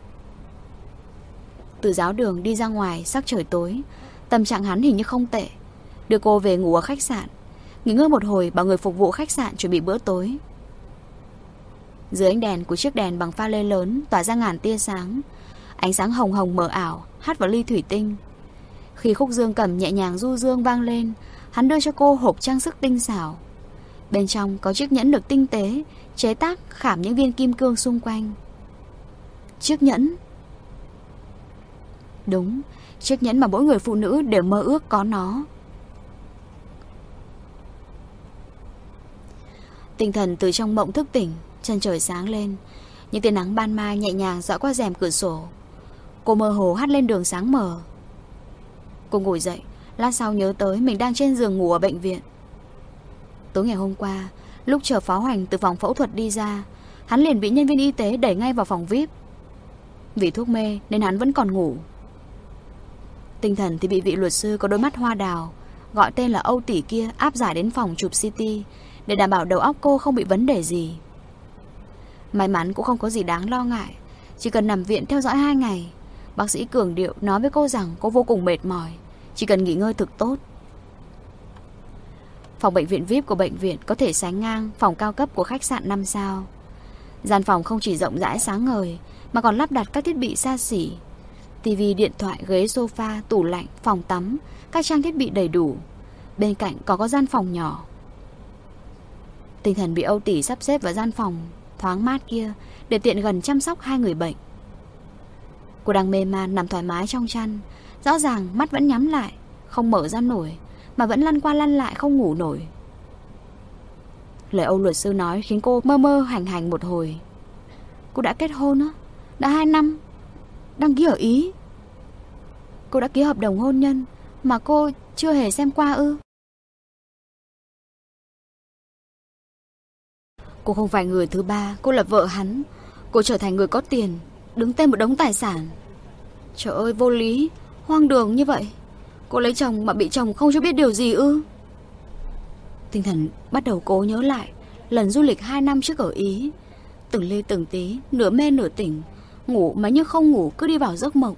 Từ giáo đường đi ra ngoài, sắc trời tối. Tâm trạng hắn hình như không tệ. Đưa cô về ngủ ở khách sạn. Nghỉ ngơi một hồi, bảo người phục vụ khách sạn chuẩn bị bữa tối. Dưới ánh đèn của chiếc đèn bằng pha lê lớn tỏa ra ngàn tia sáng. Ánh sáng hồng hồng mờ ảo hắt vào ly thủy tinh. Khi khúc dương cầm nhẹ nhàng du dương vang lên, hắn đưa cho cô hộp trang sức tinh xảo. Bên trong có chiếc nhẫn được tinh tế chế tác khảm những viên kim cương xung quanh. Chiếc nhẫn. Đúng, chiếc nhẫn mà mỗi người phụ nữ đều mơ ước có nó. Tinh thần từ trong mộng thức tỉnh, chân trời sáng lên. Những tia nắng ban mai nhẹ nhàng dọi qua rèm cửa sổ. Cô mơ hồ hắt lên đường sáng mờ. Cô ngồi dậy, lát sau nhớ tới mình đang trên giường ngủ ở bệnh viện. Tối ngày hôm qua, lúc chờ Pháo Hoành từ phòng phẫu thuật đi ra, hắn liền bị nhân viên y tế đẩy ngay vào phòng VIP. Vì thuốc mê nên hắn vẫn còn ngủ. Tinh thần thì bị vị luật sư có đôi mắt hoa đào, gọi tên là Âu Tỷ kia áp giải đến phòng chụp CT để đảm bảo đầu óc cô không bị vấn đề gì. May mắn cũng không có gì đáng lo ngại. Chỉ cần nằm viện theo dõi 2 ngày. Bác sĩ cường điệu nói với cô rằng cô vô cùng mệt mỏi, chỉ cần nghỉ ngơi thực tốt. Phòng bệnh viện VIP của bệnh viện có thể sánh ngang phòng cao cấp của khách sạn 5 sao. Gian phòng không chỉ rộng rãi sáng ngời mà còn lắp đặt các thiết bị xa xỉ. Tivi, điện thoại, ghế sofa, tủ lạnh, phòng tắm, các trang thiết bị đầy đủ. Bên cạnh còn có gian phòng nhỏ. Tinh thần bị Âu Tỷ sắp xếp vào gian phòng thoáng mát kia để tiện gần chăm sóc 2 người bệnh. Cô đang mê man nằm thoải mái trong chăn. Rõ ràng mắt vẫn nhắm lại, không mở ra nổi, mà vẫn lăn qua lăn lại không ngủ nổi. Lời Âu luật sư nói khiến cô mơ mơ hành hành một hồi. Cô đã kết hôn á? Đã 2 năm? Đăng ký ở Ý? Cô đã ký hợp đồng hôn nhân mà cô chưa hề xem qua ư? Cô không phải người thứ ba, cô là vợ hắn. Cô trở thành người có tiền, đứng tên một đống tài sản. Trời ơi, vô lý, hoang đường như vậy. Cô lấy chồng mà bị chồng không cho biết điều gì ư? Tinh thần bắt đầu cố nhớ lại lần du lịch 2 năm trước ở Ý. Từng ly từng tí, nửa mê nửa tỉnh, ngủ mà như không ngủ, cứ đi vào giấc mộng.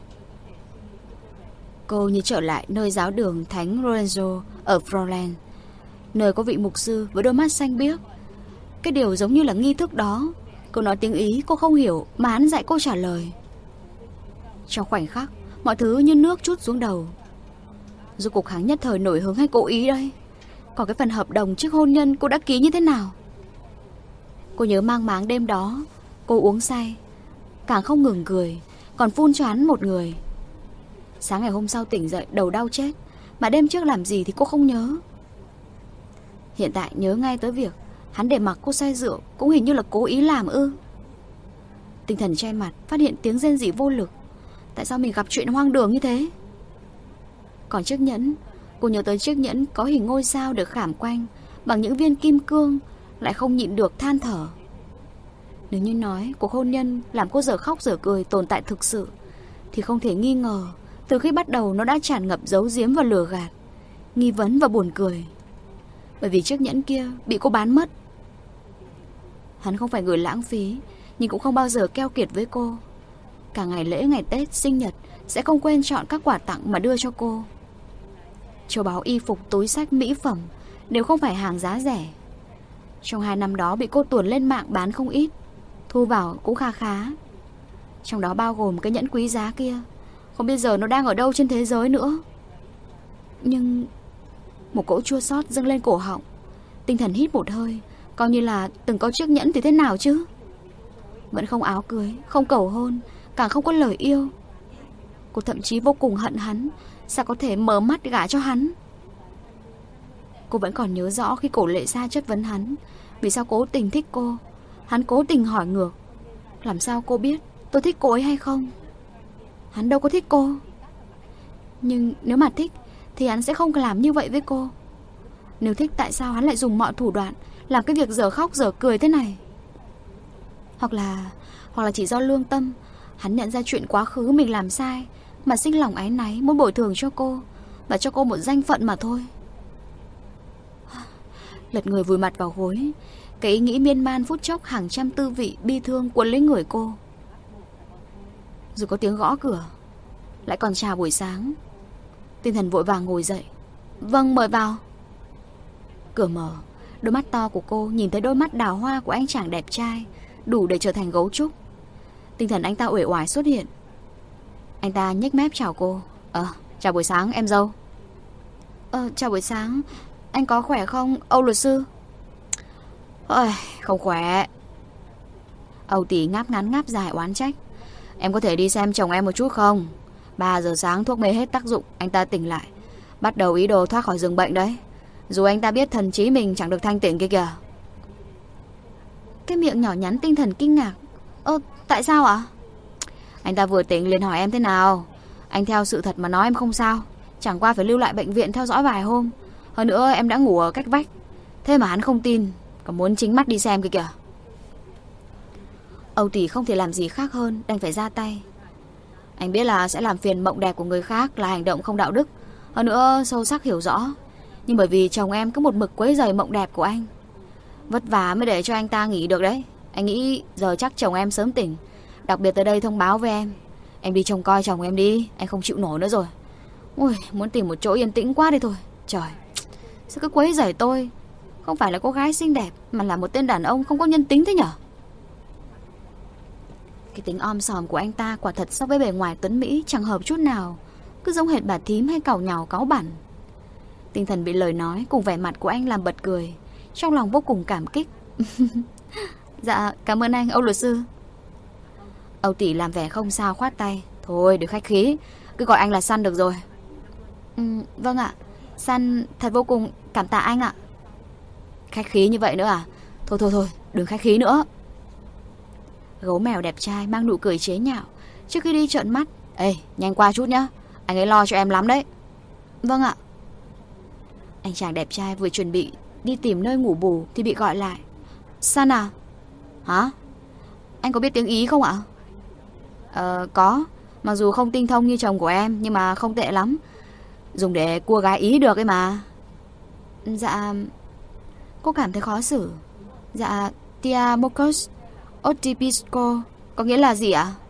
Cô như trở lại nơi giáo đường Thánh Lorenzo ở Florence, nơi có vị mục sư với đôi mắt xanh biếc. Cái điều giống như là nghi thức đó. Cô nói tiếng Ý cô không hiểu mà hắn dạy cô trả lời. Trong khoảnh khắc, mọi thứ như nước trút xuống đầu. Rốt cuộc hắn nhất thời nổi hứng hay cố ý đây? Còn cái phần hợp đồng trước hôn nhân cô đã ký như thế nào? Cô nhớ mang máng đêm đó cô uống say, càng không ngừng cười, còn phun cho hắn một người. Sáng ngày hôm sau tỉnh dậy đầu đau chết, mà đêm trước làm gì thì cô không nhớ. Hiện tại nhớ ngay tới việc hắn để mặc cô say rượu cũng hình như là cố ý làm ư. Tinh thần che mặt, phát hiện tiếng rên rỉ vô lực. Tại sao mình gặp chuyện hoang đường như thế? Còn chiếc nhẫn, cô nhớ tới chiếc nhẫn có hình ngôi sao được khảm quanh bằng những viên kim cương, lại không nhịn được than thở. Nếu như nói cuộc hôn nhân làm cô dở khóc dở cười tồn tại thực sự, thì không thể nghi ngờ từ khi bắt đầu nó đã tràn ngập giấu giếm và lừa gạt, nghi vấn và buồn cười. Bởi vì chiếc nhẫn kia bị cô bán mất. Hắn không phải người lãng phí, nhưng cũng không bao giờ keo kiệt với cô. Cả ngày lễ, ngày Tết, sinh nhật sẽ không quên chọn các quà tặng mà đưa cho cô. Châu báu, y phục, túi xách, mỹ phẩm đều không phải hàng giá rẻ. Trong 2 năm đó bị cô tuồn lên mạng bán không ít, thu vào cũng kha khá. Trong đó bao gồm cái nhẫn quý giá kia. Không biết giờ nó đang ở đâu trên thế giới nữa. Nhưng một cỗ chua xót dâng lên cổ họng. Tinh thần hít một hơi, coi như là từng có chiếc nhẫn thì thế nào chứ. Vẫn không áo cưới, không cầu hôn, càng không có lời yêu. Cô thậm chí vô cùng hận hắn. Sao có thể mở mắt gả cho hắn? Cô vẫn còn nhớ rõ khi Cổ Lệ Sa chất vấn hắn vì sao cố tình thích cô. Hắn cố tình hỏi ngược, làm sao cô biết tôi thích cô ấy hay không? Hắn đâu có thích cô. Nhưng nếu mà thích thì hắn sẽ không làm như vậy với cô. Nếu thích tại sao hắn lại dùng mọi thủ đoạn làm cái việc dở khóc dở cười thế này? Hoặc là chỉ do lương tâm, hắn nhận ra chuyện quá khứ mình làm sai mà sinh lòng áy náy, muốn bồi thường cho cô và cho cô một danh phận mà thôi. Lật người vùi mặt vào gối, cái ý nghĩ miên man phút chốc hàng trăm tư vị bi thương cuốn lấy người cô. Rồi có tiếng gõ cửa. Lại còn chào buổi sáng. Tinh thần vội vàng ngồi dậy. Vâng, mời vào. Cửa mở, đôi mắt to của cô nhìn thấy đôi mắt đào hoa của anh chàng đẹp trai, đủ để trở thành gấu trúc. Tinh thần anh ta uể oải xuất hiện. Anh ta nhếch mép chào cô. Chào buổi sáng em dâu. Chào buổi sáng. Anh có khỏe không, Âu luật sư? Không khỏe. Âu tỷ ngáp ngắn ngáp dài oán trách. Em có thể đi xem chồng em một chút không? 3 giờ sáng thuốc mê hết tác dụng, anh ta tỉnh lại, bắt đầu ý đồ thoát khỏi giường bệnh đấy. Dù anh ta biết thần trí mình chẳng được thanh tỉnh kia kìa. Cái miệng nhỏ nhắn tinh thần kinh ngạc. Tại sao ạ? Anh ta vừa tỉnh liền hỏi em thế nào. Anh theo sự thật mà nói em không sao, chẳng qua phải lưu lại bệnh viện theo dõi vài hôm. Hơn nữa em đã ngủ ở cách vách. Thế mà hắn không tin, còn muốn chính mắt đi xem kia kìa. Âu tỷ không thể làm gì khác hơn, đành phải ra tay. Anh biết là sẽ làm phiền mộng đẹp của người khác là hành động không đạo đức, hơn nữa sâu sắc hiểu rõ. Nhưng bởi vì chồng em cứ một mực quấy rầy mộng đẹp của anh, vất vả mới để cho anh ta nghỉ được đấy. Anh nghĩ giờ chắc chồng em sớm tỉnh, đặc biệt tới đây thông báo với em. Em đi trông coi chồng em đi, anh không chịu nổi nữa rồi. Ui, muốn tìm một chỗ yên tĩnh quá đi thôi. Trời, sao cứ quấy rầy tôi? Không phải là cô gái xinh đẹp, mà là một tên đàn ông không có nhân tính thế nhở? Cái tính om sòm của anh ta quả thật so với bề ngoài tuấn Mỹ chẳng hợp chút nào, cứ giống hệt bà thím hay càu nhàu cáu bẳn. Tinh thần bị lời nói cùng vẻ mặt của anh làm bật cười, trong lòng vô cùng cảm kích. Dạ, cảm ơn anh, Âu luật sư. Âu tỷ làm vẻ không sao khoát tay. Thôi, đừng khách khí, cứ gọi anh là Săn được rồi. Vâng ạ, Săn thật vô cùng cảm tạ anh ạ. Khách khí như vậy nữa à? Thôi, đừng khách khí nữa. Gấu mèo đẹp trai mang nụ cười chế nhạo trước khi đi trợn mắt. Ê, nhanh qua chút nhá, anh ấy lo cho em lắm đấy. Vâng ạ. Anh chàng đẹp trai vừa chuẩn bị đi tìm nơi ngủ bù thì bị gọi lại. San à? Hả? Anh có biết tiếng Ý không ạ? Có, mặc dù không tinh thông như chồng của em, nhưng mà không tệ lắm, dùng để cua gái Ý được ấy mà. Dạ. Cô cảm thấy khó xử. Dạ, tia mokos otipisco có nghĩa là gì ạ?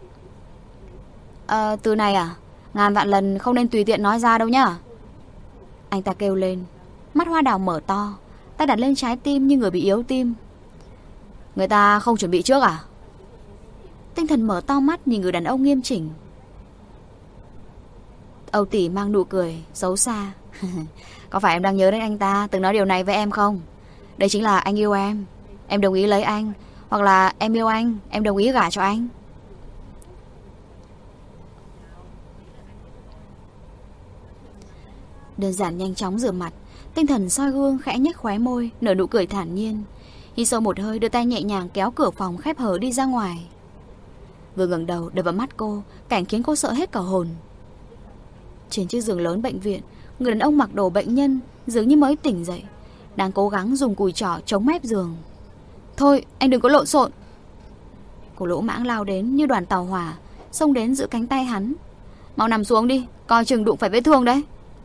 Từ này à? Ngàn vạn lần không nên tùy tiện nói ra đâu nhá. Anh ta kêu lên, mắt hoa đào mở to, tay đặt lên trái tim như người bị yếu tim. Người ta không chuẩn bị trước à? Tinh thần mở to mắt nhìn người đàn ông nghiêm chỉnh. Âu Tỷ mang nụ cười xấu xa. Có phải em đang nhớ đến anh ta từng nói điều này với em không? Đây chính là anh yêu em đồng ý lấy anh. Hoặc là em yêu anh, em đồng ý gả cho anh. Đơn giản nhanh chóng rửa mặt, Tinh Thần soi gương khẽ nhếch khóe môi, nở nụ cười thản nhiên. Hít sâu một hơi, đưa tay nhẹ nhàng kéo cửa phòng khép hờ đi ra ngoài. Vừa ngẩng đầu đập vào mắt cô, cảnh khiến cô sợ hết cả hồn. Trên chiếc giường lớn bệnh viện, người đàn ông mặc đồ bệnh nhân dường như mới tỉnh dậy, đang cố gắng dùng cùi trỏ chống mép giường. Thôi, anh đừng có lộn xộn. Cô lỗ mãng lao đến như đoàn tàu hỏa, xông đến giữ cánh tay hắn. Mau nằm xuống đi, coi chừng đụng phải vết thương đấy.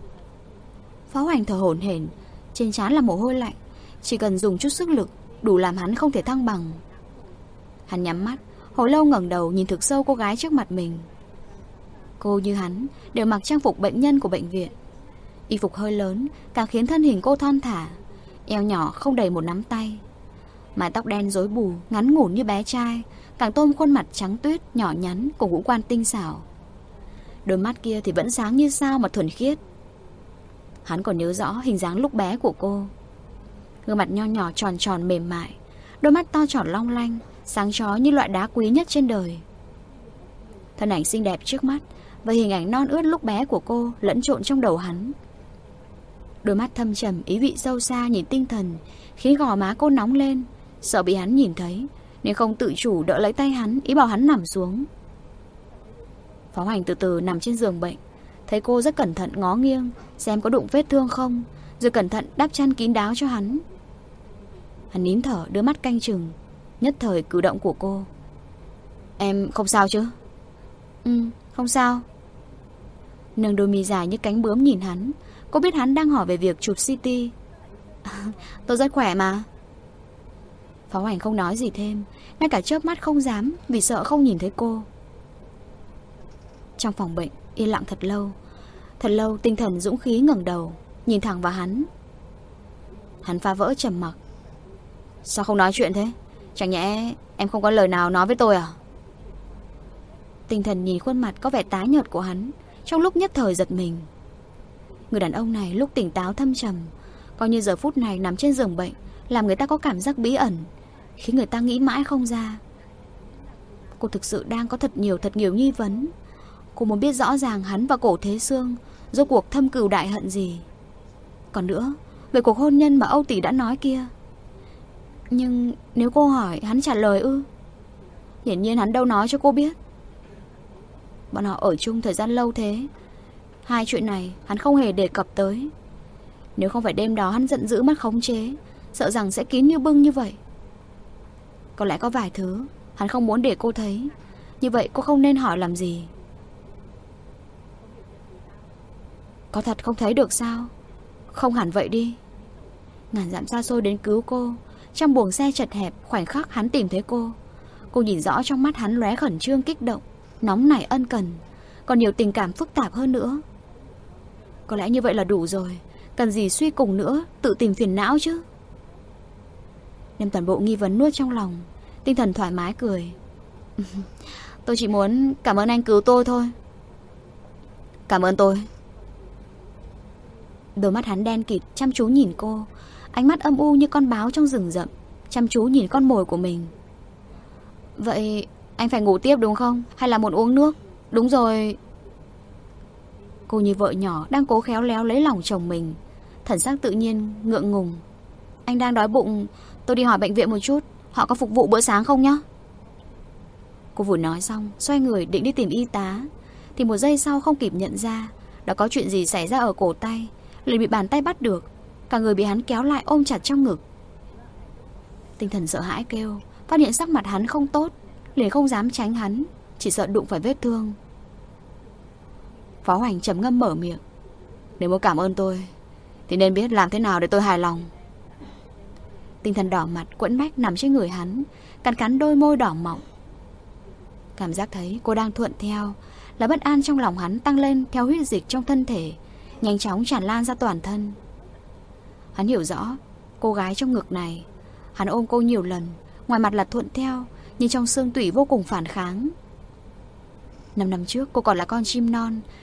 Phá Hoành thở hổn hển, trên trán là mồ hôi lạnh, chỉ cần dùng chút sức lực đủ làm hắn không thể thăng bằng. Hắn nhắm mắt, hồi lâu ngẩng đầu nhìn thực sâu cô gái trước mặt mình. Cô như hắn đều mặc trang phục bệnh nhân của bệnh viện. Y phục hơi lớn càng khiến thân hình cô thon thả, eo nhỏ không đầy một nắm tay. Mái tóc đen rối bù, ngắn ngủn như bé trai, càng tôn khuôn mặt trắng tuyết, nhỏ nhắn cùng ngũ quan tinh xảo. Đôi mắt kia thì vẫn sáng như sao mà thuần khiết. Hắn còn nhớ rõ hình dáng lúc bé của cô. Gương mặt nho nhỏ tròn tròn mềm mại, đôi mắt to tròn long lanh, sáng chói như loại đá quý nhất trên đời. Thân ảnh xinh đẹp trước mắt và hình ảnh non ướt lúc bé của cô lẫn trộn trong đầu hắn. Đôi mắt thâm trầm ý vị sâu xa nhìn Tinh Thần, khiến gò má cô nóng lên, sợ bị hắn nhìn thấy nên không tự chủ đỡ lấy tay hắn, ý bảo hắn nằm xuống. Phá Hoành từ từ nằm trên giường bệnh, thấy cô rất cẩn thận ngó nghiêng xem có đụng vết thương không, rồi cẩn thận đắp chăn kín đáo cho hắn. Hắn nín thở đưa mắt canh chừng nhất thời cử động của cô. Em không sao chứ? Không sao. Nâng đôi mi dài như cánh bướm nhìn hắn, cô biết hắn đang hỏi về việc chụp CT. Tôi rất khỏe mà. Phá Hoành không nói gì thêm, ngay cả chớp mắt không dám vì sợ không nhìn thấy cô. Trong phòng bệnh yên lặng thật lâu. Thật lâu Tinh Thần dũng khí ngẩng đầu, nhìn thẳng vào hắn. Hắn phá vỡ trầm mặc. Sao không nói chuyện thế? Chẳng nhẽ em không có lời nào nói với tôi à? Tinh Thần nhìn khuôn mặt có vẻ tái nhợt của hắn, trong lúc nhất thời giật mình. Người đàn ông này lúc tỉnh táo thâm trầm, coi như giờ phút này nằm trên giường bệnh, làm người ta có cảm giác bí ẩn, khiến người ta nghĩ mãi không ra. Cô thực sự đang có thật nhiều nghi vấn. Cô muốn biết rõ ràng hắn và Cổ Thế Sương rốt cuộc thâm cừu đại hận gì. Còn nữa, về cuộc hôn nhân mà Âu Tỷ đã nói kia. Nhưng nếu cô hỏi hắn trả lời ư? Hiển nhiên hắn đâu nói cho cô biết. Bọn họ ở chung thời gian lâu thế, hai chuyện này hắn không hề đề cập tới. Nếu không phải đêm đó hắn giận dữ mất khống chế, sợ rằng sẽ kín như bưng như vậy. Có lẽ có vài thứ hắn không muốn để cô thấy, như vậy cô không nên hỏi làm gì. Có thật không thấy được sao? Không hẳn vậy đi. Ngàn dặm xa xôi đến cứu cô, trong buồng xe chật hẹp, khoảnh khắc hắn tìm thấy cô. Cô nhìn rõ trong mắt hắn lóe khẩn trương kích động, nóng nảy ân cần, còn nhiều tình cảm phức tạp hơn nữa. Có lẽ như vậy là đủ rồi, cần gì suy cùng nữa, tự tìm phiền não chứ. Đem toàn bộ nghi vấn nuốt trong lòng, Tinh Thần thoải mái cười. Tôi chỉ muốn cảm ơn anh cứu tôi thôi. Cảm ơn tôi. Đôi mắt hắn đen kịt chăm chú nhìn cô, ánh mắt âm u như con báo trong rừng rậm, chăm chú nhìn con mồi của mình. Vậy anh phải ngủ tiếp đúng không? Hay là muốn uống nước? Đúng rồi. Cô như vợ nhỏ đang cố khéo léo lấy lòng chồng mình, thần sắc tự nhiên ngượng ngùng. Anh đang đói bụng, tôi đi hỏi bệnh viện một chút, họ có phục vụ bữa sáng không nhá? Cô vừa nói xong, xoay người định đi tìm y tá, thì một giây sau không kịp nhận ra đã có chuyện gì xảy ra ở cổ tay, liền bị bàn tay bắt được, cả người bị hắn kéo lại ôm chặt trong ngực. Tinh Thần sợ hãi kêu, phát hiện sắc mặt hắn không tốt, liền không dám tránh hắn, chỉ sợ đụng phải vết thương. Phá Hoành trầm ngâm mở miệng. Nếu muốn cảm ơn tôi thì nên biết làm thế nào để tôi hài lòng. Tinh Thần đỏ mặt quẫn bách nằm trên người hắn, cắn cắn đôi môi đỏ mọng. Cảm giác thấy cô đang thuận theo, là bất an trong lòng hắn tăng lên theo huyết dịch trong thân thể, nhanh chóng tràn lan ra toàn thân. Hắn hiểu rõ cô gái trong ngực này. Hắn ôm cô nhiều lần, ngoài mặt là thuận theo, nhưng trong xương tủy vô cùng phản kháng. 5 năm trước cô còn là con chim non,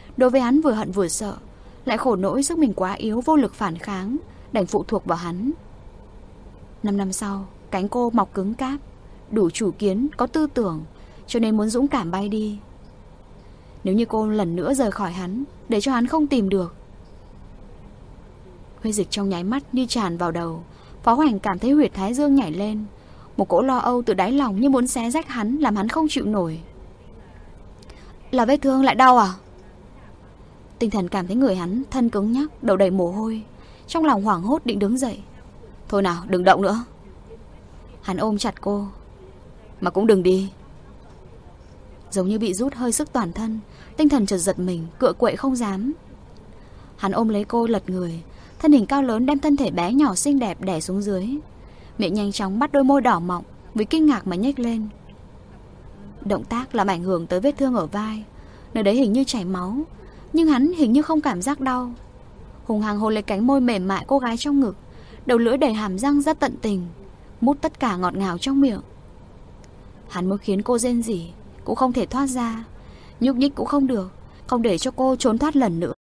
Đối với hắn vừa hận vừa sợ, lại khổ nỗi sức mình quá yếu, vô lực phản kháng, đành phụ thuộc vào hắn. 5 năm sau, cánh cô mọc cứng cáp, đủ chủ kiến, có tư tưởng, cho nên muốn dũng cảm bay đi. Nếu như cô lần nữa rời khỏi hắn, để cho hắn không tìm được. Huyết dịch trong nháy mắt như tràn vào đầu. Phó Hoành cảm thấy huyệt thái dương nhảy lên. Một cỗ lo âu từ đáy lòng như muốn xé rách hắn, làm hắn không chịu nổi. Là vết thương lại đau à? Tinh thần cảm thấy người hắn thân cứng nhắc, đầu đầy mồ hôi. Trong lòng hoảng hốt định đứng dậy. Thôi nào, đừng động nữa. Hắn ôm chặt cô. Mà cũng đừng đi. Giống như bị rút hơi sức toàn thân, tinh thần chợt giật mình, cựa quậy không dám. Hắn ôm lấy cô lật người, thân hình cao lớn đem thân thể bé nhỏ xinh đẹp đè xuống dưới. Miệng nhanh chóng bắt đôi môi đỏ mọng, vì kinh ngạc mà nhếch lên. Động tác làm ảnh hưởng tới vết thương ở vai, nơi đấy hình như chảy máu, nhưng hắn hình như không cảm giác đau. Hùng hăng hôn lấy cánh môi mềm mại cô gái trong ngực, đầu lưỡi đầy hàm răng ra tận tình, mút tất cả ngọt ngào trong miệng. Hắn muốn khiến cô rên rỉ cũng không thể thoát ra, nhúc nhích cũng không được, không để cho cô trốn thoát lần nữa.